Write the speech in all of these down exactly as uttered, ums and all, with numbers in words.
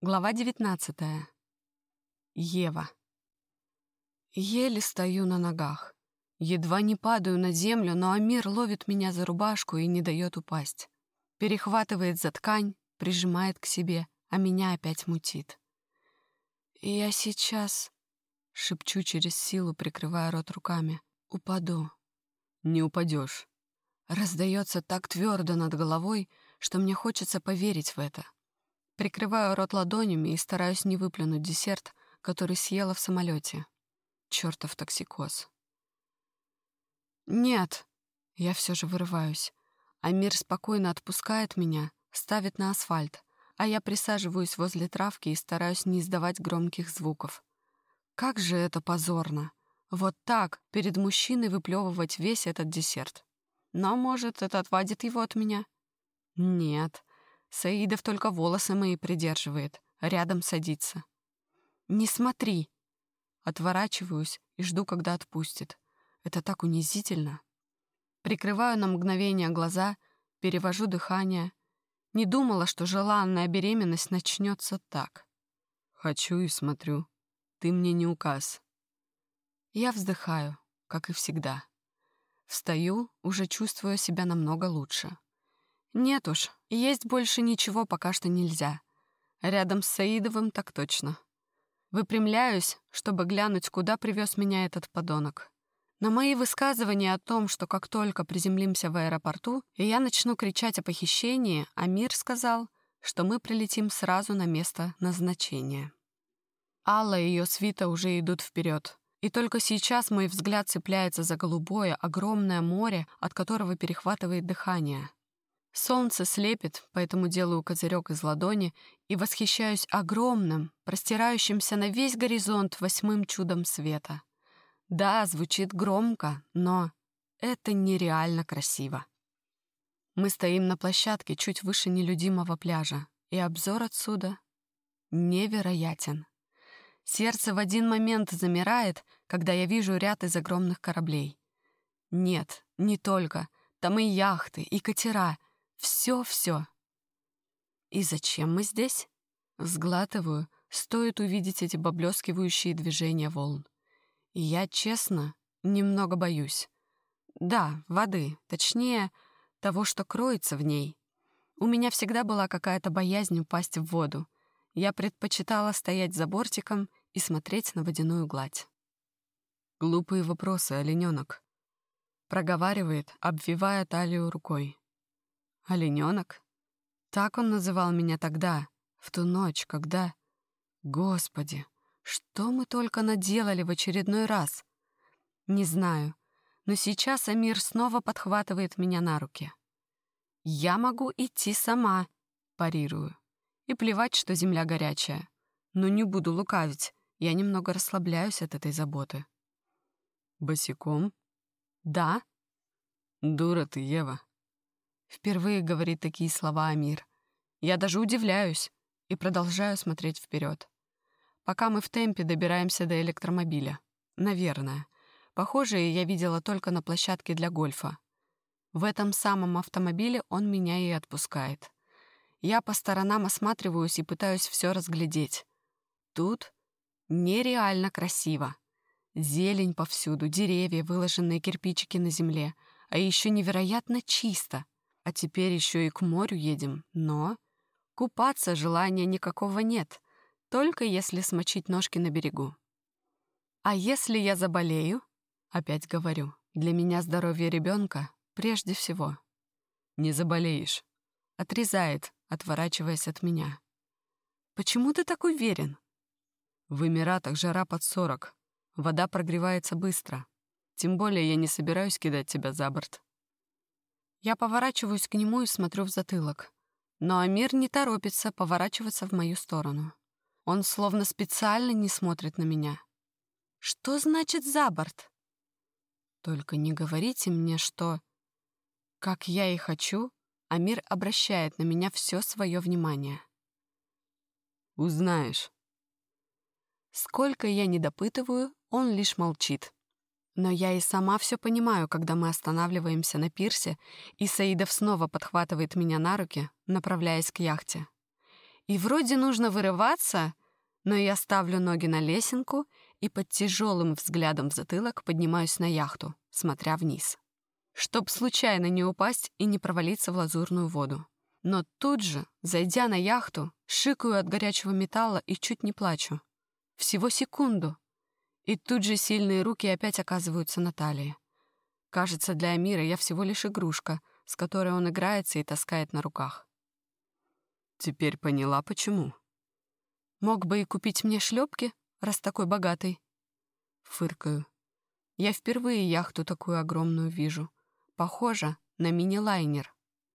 Глава девятнадцатая. Ева. Еле стою на ногах. Едва не падаю на землю, но Амир ловит меня за рубашку и не дает упасть. Перехватывает за ткань, прижимает к себе, а меня опять мутит. «Я сейчас...» — шепчу через силу, прикрывая рот руками. «Упаду». «Не упадешь». Раздается так твердо над головой, что мне хочется поверить в это. Прикрываю рот ладонями и стараюсь не выплюнуть десерт, который съела в самолете. Чёртов токсикоз. «Нет!» Я все же вырываюсь. Амир спокойно отпускает меня, ставит на асфальт, а я присаживаюсь возле травки и стараюсь не издавать громких звуков. Как же это позорно! Вот так перед мужчиной выплевывать весь этот десерт. Но, может, это отвадит его от меня? Нет. Саидов только волосы мои придерживает, рядом садится. «Не смотри!» Отворачиваюсь и жду, когда отпустит. Это так унизительно. Прикрываю на мгновение глаза, перевожу дыхание. Не думала, что желанная беременность начнется так. «Хочу и смотрю. Ты мне не указ». Я вздыхаю, как и всегда. Встаю, уже чувствуя себя намного лучше. Нет уж, есть больше ничего пока что нельзя. Рядом с Саидовым так точно. Выпрямляюсь, чтобы глянуть, куда привез меня этот подонок. На мои высказывания о том, что как только приземлимся в аэропорту, и я начну кричать о похищении, Амир сказал, что мы прилетим сразу на место назначения. Алла и ее свита уже идут вперед. И только сейчас мой взгляд цепляется за голубое, огромное море, от которого перехватывает дыхание. Солнце слепит, поэтому делаю козырек из ладони и восхищаюсь огромным, простирающимся на весь горизонт восьмым чудом света. Да, звучит громко, но это нереально красиво. Мы стоим на площадке чуть выше нелюдимого пляжа, и обзор отсюда невероятен. Сердце в один момент замирает, когда я вижу ряд из огромных кораблей. Нет, не только. Там и яхты, и катера. Все-все. И зачем мы здесь? Сглатываю, стоит увидеть эти поблескивающие движения волн. И я, честно, немного боюсь. Да, воды, точнее, того, что кроется в ней. У меня всегда была какая-то боязнь упасть в воду. Я предпочитала стоять за бортиком и смотреть на водяную гладь. «Глупые вопросы, олененок», — проговаривает, обвивая талию рукой. «Олененок?» Так он называл меня тогда, в ту ночь, когда... Господи, что мы только наделали в очередной раз? Не знаю, но сейчас Амир снова подхватывает меня на руки. «Я могу идти сама», — парирую. И плевать, что земля горячая. Но не буду лукавить, я немного расслабляюсь от этой заботы. «Босиком?» «Да». «Дура ты, Ева». Впервые говорит такие слова Амир. Я даже удивляюсь и продолжаю смотреть вперед. Пока мы в темпе добираемся до электромобиля. Наверное. Похожее я видела только на площадке для гольфа. В этом самом автомобиле он меня и отпускает. Я по сторонам осматриваюсь и пытаюсь все разглядеть. Тут нереально красиво. Зелень повсюду, деревья, выложенные кирпичики на земле, а еще невероятно чисто. А теперь еще и к морю едем, но купаться желания никакого нет, только если смочить ножки на берегу. А если я заболею? Опять говорю, для меня здоровье ребенка прежде всего. Не заболеешь. Отрезает, отворачиваясь от меня. Почему ты так уверен? В Эмиратах жара под сорок. Вода прогревается быстро. Тем более я не собираюсь кидать тебя за борт. Я поворачиваюсь к нему и смотрю в затылок. Но Амир не торопится поворачиваться в мою сторону. Он словно специально не смотрит на меня. Что значит «за борт»? Только не говорите мне, что... Как я и хочу, Амир обращает на меня все свое внимание. Узнаешь. Сколько я не допытываю, он лишь молчит. Но я и сама все понимаю, когда мы останавливаемся на пирсе, и Саидов снова подхватывает меня на руки, направляясь к яхте. И вроде нужно вырываться, но я ставлю ноги на лесенку и под тяжелым взглядом в затылок поднимаюсь на яхту, смотря вниз, чтоб случайно не упасть и не провалиться в лазурную воду. Но тут же, зайдя на яхту, шикаю от горячего металла и чуть не плачу. Всего секунду. И тут же сильные руки опять оказываются на талии. Кажется, для Амира я всего лишь игрушка, с которой он играется и таскает на руках. Теперь поняла, почему? Мог бы и купить мне шлепки, раз такой богатый. Фыркаю. Я впервые яхту такую огромную вижу. Похоже на мини-лайнер.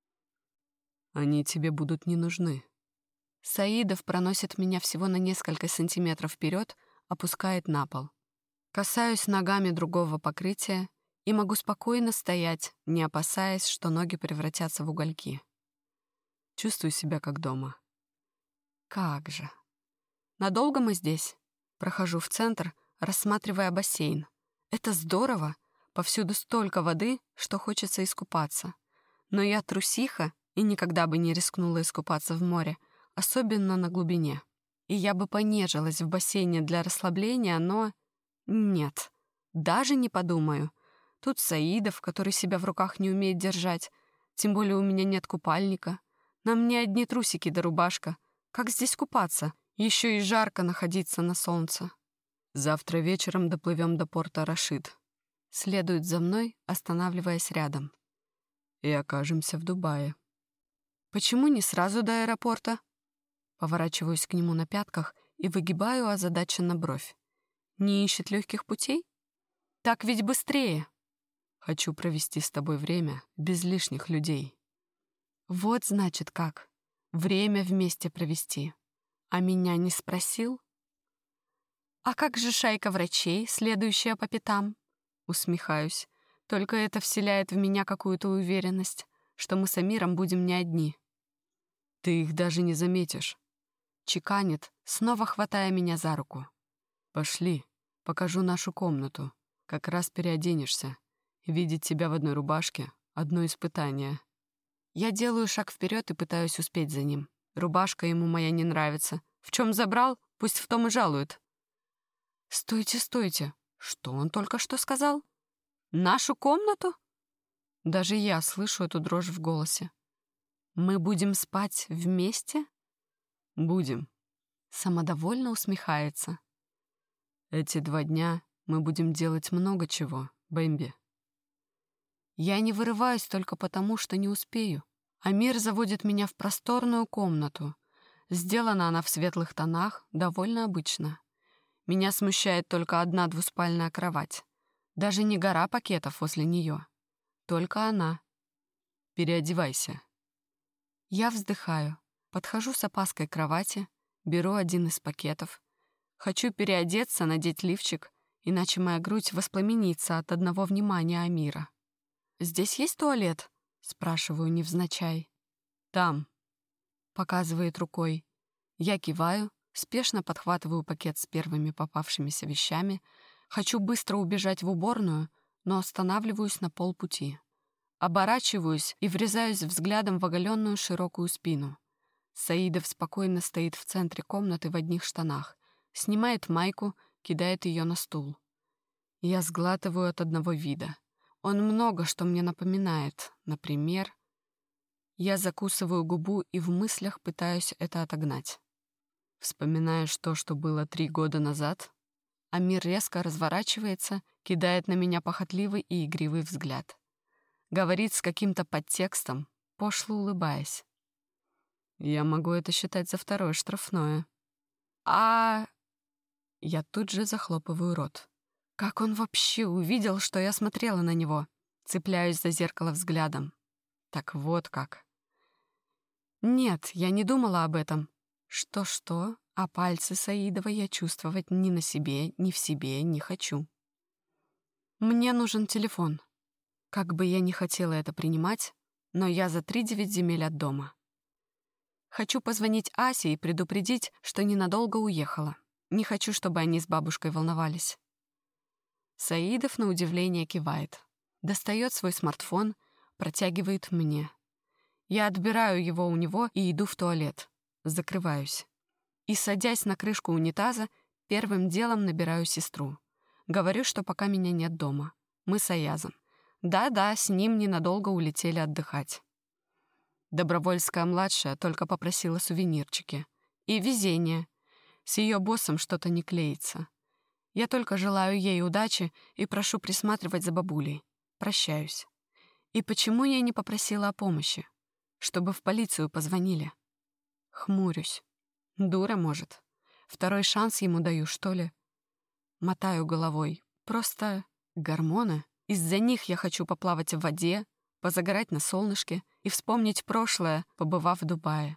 Они тебе будут не нужны. Саидов проносит меня всего на несколько сантиметров вперед, опускает на пол. Касаюсь ногами другого покрытия и могу спокойно стоять, не опасаясь, что ноги превратятся в угольки. Чувствую себя как дома. Как же. Надолго мы здесь? Прохожу в центр, рассматривая бассейн. Это здорово. Повсюду столько воды, что хочется искупаться. Но я трусиха и никогда бы не рискнула искупаться в море, особенно на глубине. И я бы понежилась в бассейне для расслабления, но... Нет, даже не подумаю. Тут Саидов, который себя в руках не умеет держать. Тем более у меня нет купальника. На мне одни трусики да рубашка. Как здесь купаться? Еще и жарко находиться на солнце. Завтра вечером доплывем до порта Рашид. Следует за мной, останавливаясь рядом. И окажемся в Дубае. Почему не сразу до аэропорта? Поворачиваюсь к нему на пятках и выгибаю озадаченно бровь. Не ищет легких путей? Так ведь быстрее. Хочу провести с тобой время без лишних людей. Вот значит как. Время вместе провести. А меня не спросил? А как же шайка врачей, следующая по пятам? Усмехаюсь. Только это вселяет в меня какую-то уверенность, что мы с Амиром будем не одни. Ты их даже не заметишь. Чеканит, снова хватая меня за руку. Пошли, покажу нашу комнату. Как раз переоденешься. Видеть тебя в одной рубашке — одно испытание. Я делаю шаг вперед и пытаюсь успеть за ним. Рубашка ему моя не нравится. В чем забрал, пусть в том и жалует. Стойте, стойте. Что он только что сказал? Нашу комнату? Даже я слышу эту дрожь в голосе. Мы будем спать вместе? Будем. Самодовольно усмехается. Эти два дня мы будем делать много чего, Бэмби. Я не вырываюсь только потому, что не успею. Амир заводит меня в просторную комнату. Сделана она в светлых тонах, довольно обычно. Меня смущает только одна двуспальная кровать. Даже не гора пакетов возле нее. Только она. Переодевайся. Я вздыхаю, подхожу с опаской к кровати, беру один из пакетов. Хочу переодеться, надеть лифчик, иначе моя грудь воспламенится от одного внимания Амира. «Здесь есть туалет?» — спрашиваю невзначай. «Там», — показывает рукой. Я киваю, спешно подхватываю пакет с первыми попавшимися вещами. Хочу быстро убежать в уборную, но останавливаюсь на полпути. Оборачиваюсь и врезаюсь взглядом в оголенную широкую спину. Саидов спокойно стоит в центре комнаты в одних штанах, снимает майку, кидает ее на стул. Я сглатываю от одного вида. Он много что мне напоминает. Например, я закусываю губу и в мыслях пытаюсь это отогнать. Вспоминаешь то, что было три года назад? Амир резко разворачивается, кидает на меня похотливый и игривый взгляд. Говорит с каким-то подтекстом, пошло улыбаясь. Я могу это считать за второе штрафное. А... Я тут же захлопываю рот. Как он вообще увидел, что я смотрела на него? Цепляюсь за зеркало взглядом. Так вот как. Нет, я не думала об этом. Что-что, а пальцы Саидова я чувствовать ни на себе, ни в себе не хочу. Мне нужен телефон. Как бы я ни хотела это принимать, но я за три девять земель от дома. Хочу позвонить Асе и предупредить, что ненадолго уехала. Не хочу, чтобы они с бабушкой волновались. Саидов на удивление кивает. Достает свой смартфон, протягивает мне. Я отбираю его у него и иду в туалет. закрываюсь. И, садясь на крышку унитаза, первым делом набираю сестру. Говорю, что пока меня нет дома. Мы с Аязом. Да-да, с ним ненадолго улетели отдыхать. Добровольская-младшая только попросила сувенирчики. И везение. С ее боссом что-то не клеится. Я только желаю ей удачи и прошу присматривать за бабулей. Прощаюсь. И почему я не попросила о помощи? Чтобы в полицию позвонили. Хмурюсь. Дура, может. Второй шанс ему даю, что ли? Мотаю головой. Просто гормоны. Из-за них я хочу поплавать в воде, позагорать на солнышке и вспомнить прошлое, побывав в Дубае.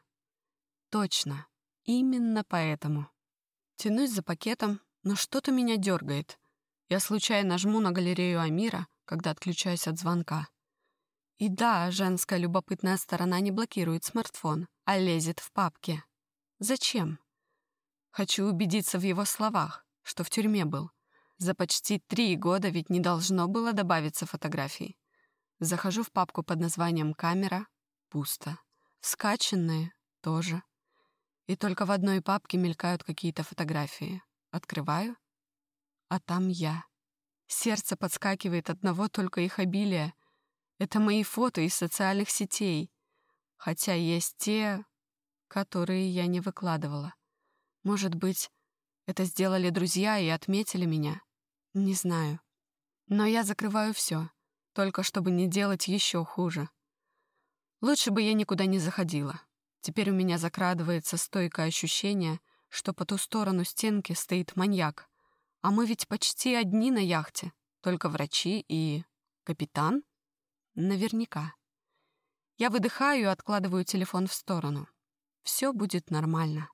Точно. Именно поэтому. Тянусь за пакетом, но что-то меня дергает. Я случайно жму на галерею Амира, когда отключаюсь от звонка. И да, женская любопытная сторона не блокирует смартфон, а лезет в папки. Зачем? Хочу убедиться в его словах, что в тюрьме был. За почти три года ведь не должно было добавиться фотографий. Захожу в папку под названием «Камера» — пусто. Скачанные — тоже. И только в одной папке мелькают какие-то фотографии. Открываю, а там я. Сердце подскакивает от одного только их обилия. Это мои фото из социальных сетей. Хотя есть те, которые я не выкладывала. Может быть, это сделали друзья и отметили меня? Не знаю. Но я закрываю все, только чтобы не делать еще хуже. Лучше бы я никуда не заходила. Теперь у меня закрадывается стойкое ощущение, что по ту сторону стенки стоит маньяк. А мы ведь почти одни на яхте, только врачи и... капитан? Наверняка. Я выдыхаю и откладываю телефон в сторону. Все будет нормально.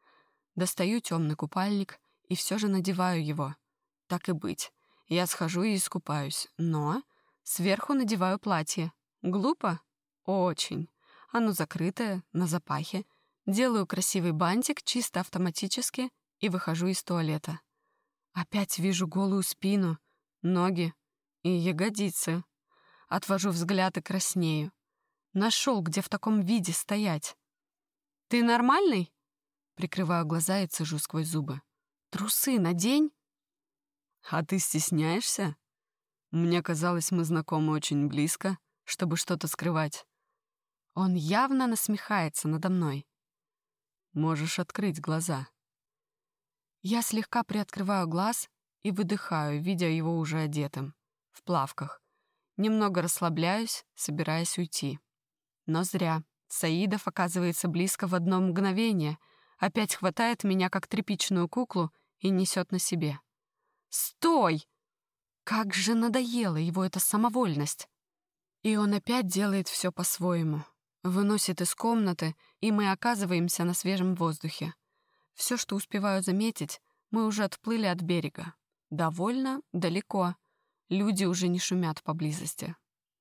Достаю темный купальник и все же надеваю его. Так и быть. Я схожу и искупаюсь, но сверху надеваю платье. Глупо? Очень. Оно закрытое, на запахе. Делаю красивый бантик чисто автоматически и выхожу из туалета. Опять вижу голую спину, ноги и ягодицы. Отвожу взгляд и краснею. Нашел, где в таком виде стоять. «Ты нормальный?» Прикрываю глаза и цежу сквозь зубы. «Трусы надень!» «А ты стесняешься? Мне казалось, мы знакомы очень близко, чтобы что-то скрывать». Он явно насмехается надо мной. «Можешь открыть глаза». Я слегка приоткрываю глаз и выдыхаю, видя его уже одетым, в плавках. Немного расслабляюсь, собираясь уйти. Но зря. Саидов оказывается близко в одно мгновение, опять хватает меня, как тряпичную куклу, и несет на себе. «Стой!» Как же надоела его эта самовольность! И он опять делает все по-своему. Выносит из комнаты, и мы оказываемся на свежем воздухе. Все, что успеваю заметить, мы уже отплыли от берега. Довольно далеко. Люди уже не шумят поблизости.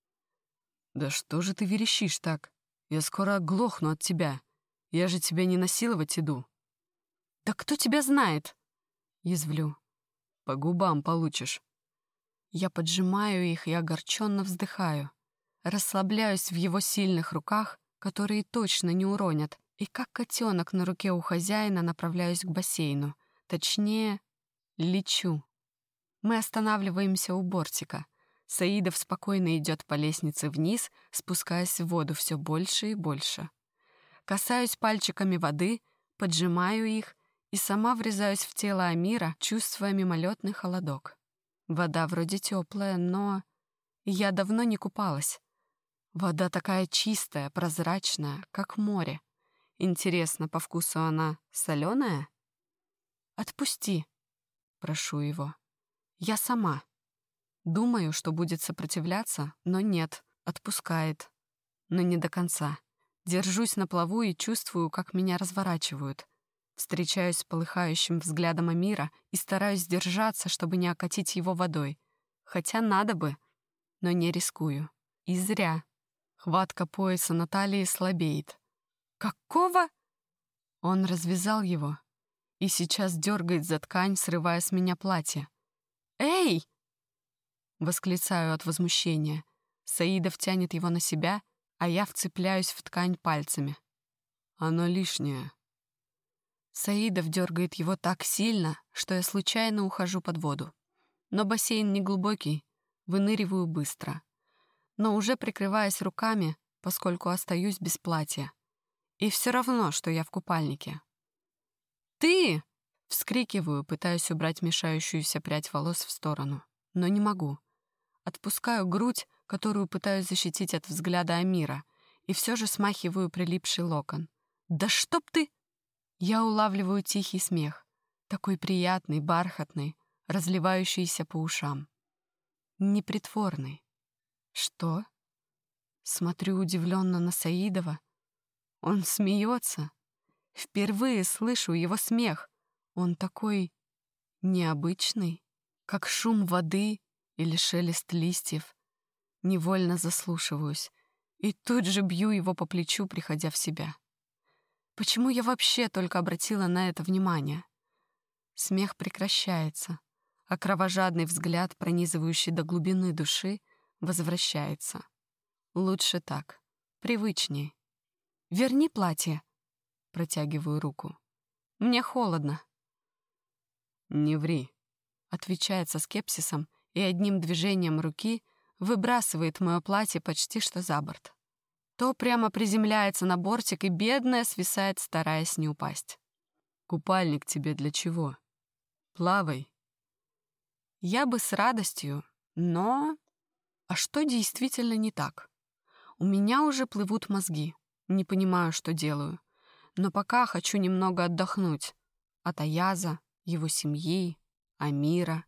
«Да что же ты верещишь так? Я скоро оглохну от тебя. Я же тебя не насиловать иду». «Да кто тебя знает?» Язвлю. «По губам получишь». Я поджимаю их и огорченно вздыхаю. Расслабляюсь в его сильных руках, которые точно не уронят, и как котенок на руке у хозяина направляюсь к бассейну. Точнее, лечу. Мы останавливаемся у бортика. Саидов спокойно идет по лестнице вниз, спускаясь в воду все больше и больше. Касаюсь пальчиками воды, поджимаю их и сама врезаюсь в тело Амира, чувствуя мимолетный холодок. Вода вроде теплая, но я давно не купалась. Вода такая чистая, прозрачная, как море. Интересно, по вкусу она соленая? «Отпусти», — прошу его. «Я сама». Думаю, что будет сопротивляться, но нет, отпускает. Но не до конца. Держусь на плаву и чувствую, как меня разворачивают. Встречаюсь с полыхающим взглядом Амира и стараюсь сдержаться, чтобы не окатить его водой. Хотя надо бы, но не рискую. И зря. Хватка пояса на талии слабеет. «Какого?» Он развязал его и сейчас дергает за ткань, срывая с меня платье. «Эй!» Восклицаю от возмущения. Саидов тянет его на себя, а я вцепляюсь в ткань пальцами. «Оно лишнее. Саидов дергает его так сильно, что я случайно ухожу под воду. Но бассейн не глубокий, выныриваю быстро. Но уже прикрываясь руками, поскольку остаюсь без платья. И все равно, что я в купальнике. «Ты!» — вскрикиваю, пытаюсь убрать мешающуюся прядь волос в сторону. Но не могу. Отпускаю грудь, которую пытаюсь защитить от взгляда Амира, и все же смахиваю прилипший локон. «Да чтоб ты!» Я улавливаю тихий смех, такой приятный, бархатный, разливающийся по ушам. Непритворный. Что? Смотрю удивленно на Саидова. Он смеется. Впервые слышу его смех. Он такой необычный, как шум воды или шелест листьев. Невольно заслушиваюсь и тут же бью его по плечу, приходя в себя. Почему я вообще только обратила на это внимание? Смех прекращается, а кровожадный взгляд, пронизывающий до глубины души, возвращается. Лучше так, привычней. «Верни платье», — протягиваю руку. «Мне холодно». «Не ври», — отвечает со скепсисом и одним движением руки выбрасывает мое платье почти что за борт. То прямо приземляется на бортик и бедная свисает, стараясь не упасть. «Купальник тебе для чего? Плавай». Я бы с радостью, но... А что действительно не так? У меня уже плывут мозги. Не понимаю, что делаю. Но пока хочу немного отдохнуть. От Аяза, его семьи, Амира.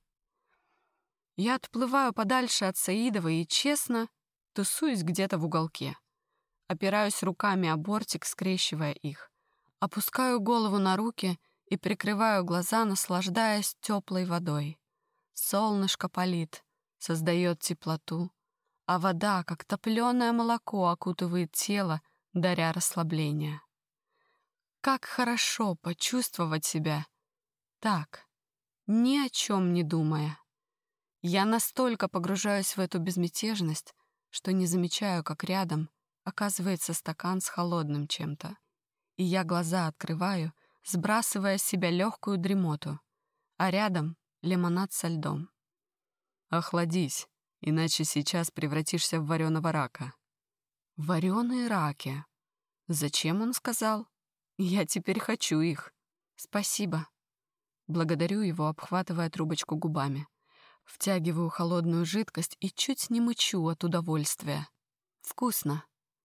Я отплываю подальше от Саидова и, честно, тусуюсь где-то в уголке. Опираюсь руками о бортик, скрещивая их. Опускаю голову на руки и прикрываю глаза, наслаждаясь теплой водой. Солнышко палит, создает теплоту, а вода, как топленое молоко, окутывает тело, даря расслабление. Как хорошо почувствовать себя так, ни о чем не думая. Я настолько погружаюсь в эту безмятежность, что не замечаю, как рядом оказывается стакан с холодным чем-то. И я глаза открываю, сбрасывая с себя легкую дремоту, а рядом лимонад со льдом. «Охладись, иначе сейчас превратишься в вареного рака». Вареные раки. Зачем он сказал? Я теперь хочу их. Спасибо. Благодарю его, обхватывая трубочку губами. Втягиваю холодную жидкость и чуть не мычу от удовольствия. Вкусно.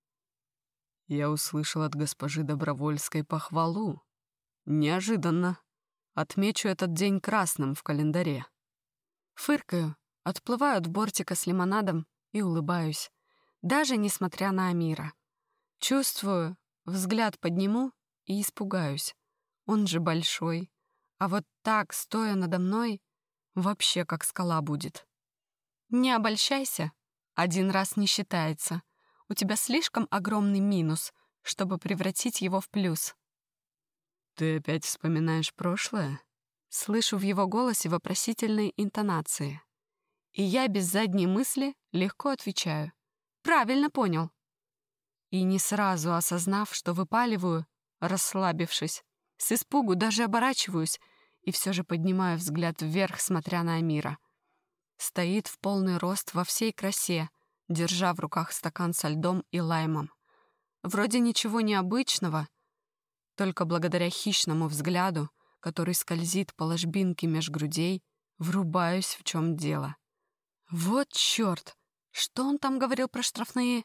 Я услышал от госпожи Добровольской похвалу. Неожиданно. Отмечу этот день красным в календаре. Фыркаю, отплываю от бортика с лимонадом и улыбаюсь, даже несмотря на Амира. Чувствую, взгляд подниму и испугаюсь. Он же большой, а вот так, стоя надо мной, вообще как скала будет. Не обольщайся, один раз не считается. У тебя слишком огромный минус, чтобы превратить его в плюс. «Ты опять вспоминаешь прошлое?» Слышу в его голосе вопросительные интонации. И я без задней мысли легко отвечаю. «Правильно понял». И не сразу осознав, что выпаливаю, расслабившись, с испугу даже оборачиваюсь и все же поднимаю взгляд вверх, смотря на Амира. Стоит в полный рост во всей красе, держа в руках стакан со льдом и лаймом. Вроде ничего необычного, только благодаря хищному взгляду, который скользит по ложбинке меж грудей, врубаюсь, в чем дело. Вот черт! Что он там говорил про штрафные?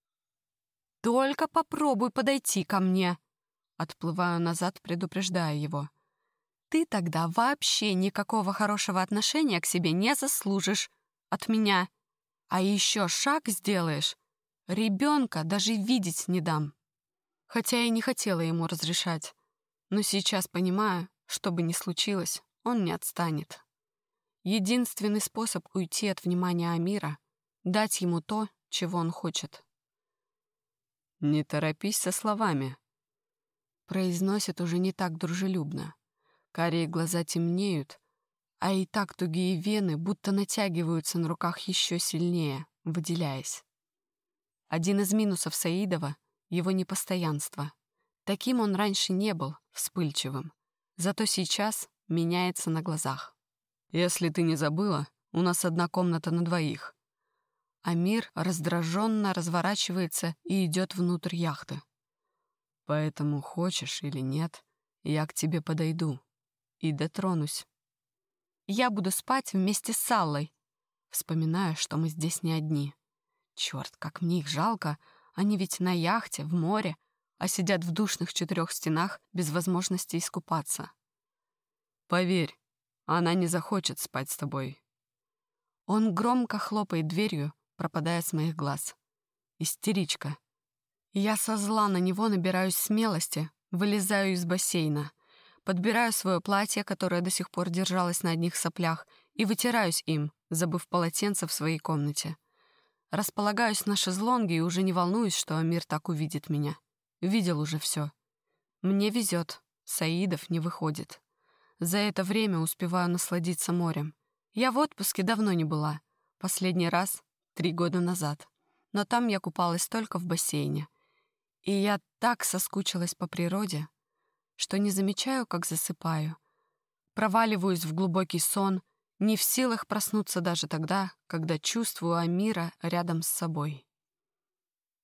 «Только попробуй подойти ко мне!» Отплываю назад, предупреждая его. «Ты тогда вообще никакого хорошего отношения к себе не заслужишь от меня. А еще шаг сделаешь, ребенка даже видеть не дам». Хотя и не хотела ему разрешать, но сейчас понимаю, что бы ни случилось, он не отстанет. Единственный способ уйти от внимания Амира — дать ему то, чего он хочет. «Не торопись со словами», — произносит уже не так дружелюбно. Карие глаза темнеют, а и так тугие вены будто натягиваются на руках еще сильнее, выделяясь. Один из минусов Саидова — его непостоянство. Таким он раньше не был, вспыльчивым. Зато сейчас меняется на глазах. Если ты не забыла, у нас одна комната на двоих. Амир раздраженно разворачивается и идет внутрь яхты. Поэтому, хочешь или нет, я к тебе подойду и дотронусь. Я буду спать вместе с Аллой. Вспоминаю, что мы здесь не одни. Черт, как мне их жалко. Они ведь на яхте, в море, а сидят в душных четырех стенах без возможности искупаться. Поверь, она не захочет спать с тобой. Он громко хлопает дверью, пропадая с моих глаз. Истеричка. Я со зла на него набираюсь смелости, вылезаю из бассейна, подбираю свое платье, которое до сих пор держалось на одних соплях, и вытираюсь им, забыв полотенце в своей комнате. Располагаюсь на шезлонге и уже не волнуюсь, что Амир так увидит меня. Видел уже все. Мне везет, Саидов не выходит. За это время успеваю насладиться морем. Я в отпуске давно не была. Последний раз — три года назад. Но там я купалась только в бассейне. И я так соскучилась по природе, что не замечаю, как засыпаю. Проваливаюсь в глубокий сон, не в силах проснуться даже тогда, когда чувствую Амира рядом с собой.